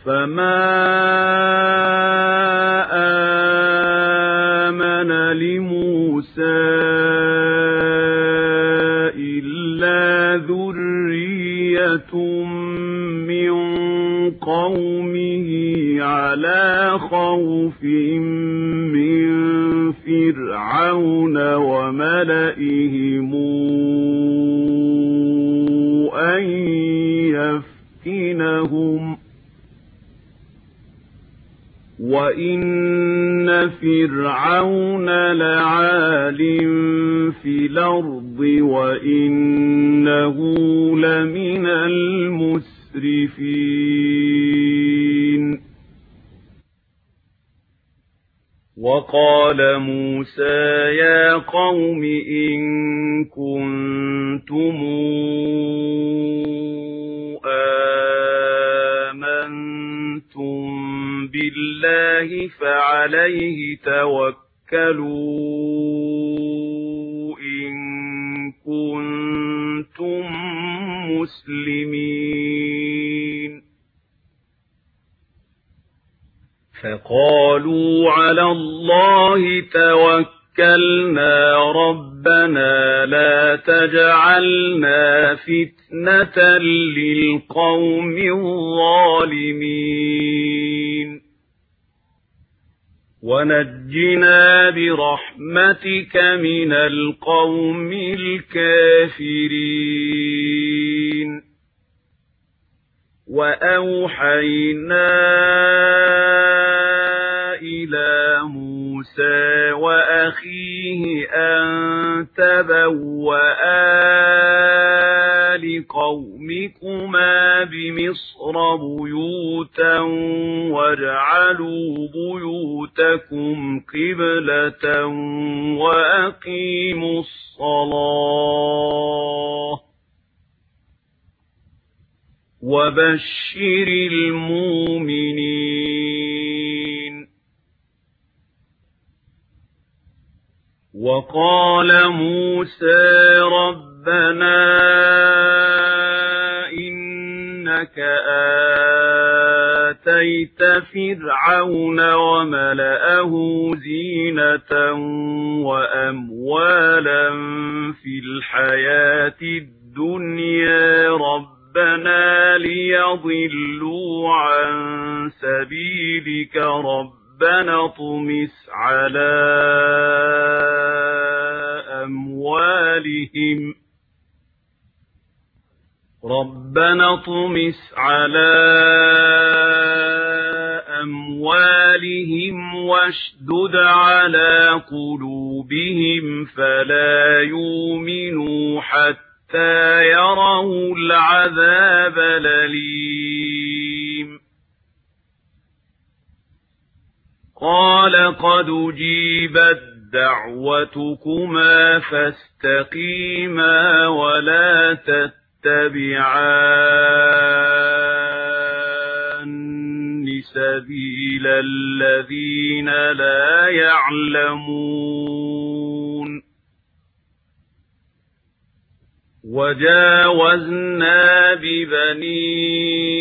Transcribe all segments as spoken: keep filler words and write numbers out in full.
فما آمن لموسى إلا ذرية من قومه على خوف من فرعون وملئهم أن يفتنهم وإن فرعون لعال في الأرض وإنه لمن المسرفين. وقال موسى يا قوم إن كنتم آمنتم بالله فعليه توكلوا إن كنتم مسلمين. فقالوا على الله توكلنا ربنا لا تجعلنا فتنة للقوم الظالمين ونجنا برحمتك من القوم الكافرين. وأوحينا إلى موسى وأخيه أن تبوأ لقومكما بمصر بيوتا واجعلوا بيوتكم قبلة وأقيموا الصلاة وبشر المؤمنين. وقال موسى ربنا إنك آتيت فرعون وملأه زينة وأموالا في الحياة الدنيا ربنا ليضلوا عن سبيلك ربنا اطمس على أموالهم ربنا اطمس على أموالهم واشدد على قلوبهم فلا يؤمنوا حتى يروا العذاب الأليم. قال قد أجيبت دعوتكما فاستقيما ولا تتبعان سبيل الذين لا يعلمون. وجاوزنا ببني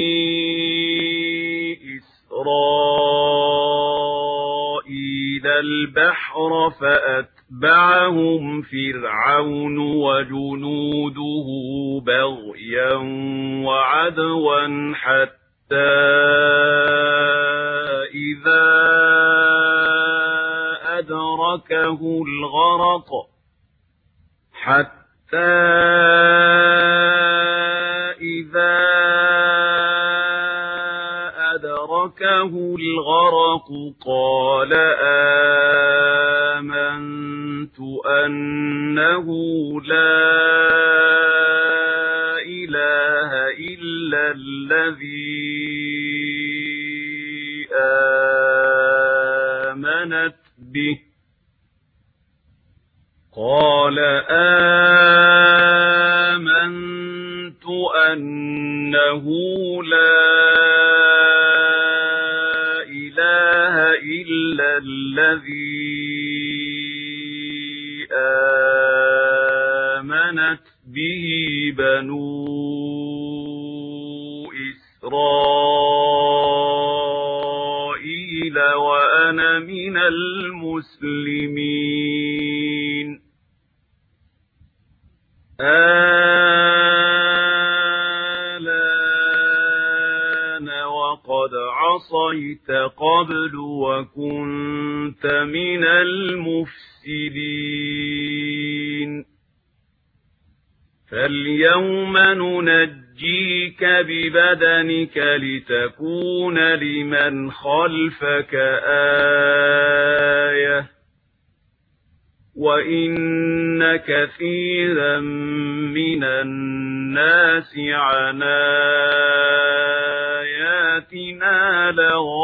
إسرائيل البحر فأتبعهم فرعون وجنوده بغيا وعدوا حتى إذا أدركه الغرق حتى إذا أدركه الغرق قال آمنت أنه لا إله إلا الذي آمنت به قال آمنت أنه لا إله إلا الذي آمنت به بنو إسرائيل من المسلمين آلان وقد عصيت قبل وكنت من المفسدين فاليوم ننجيك ببدنك لتكون لمن خلفك آية وإن كثيرا من الناس عن آياتنا لغافلون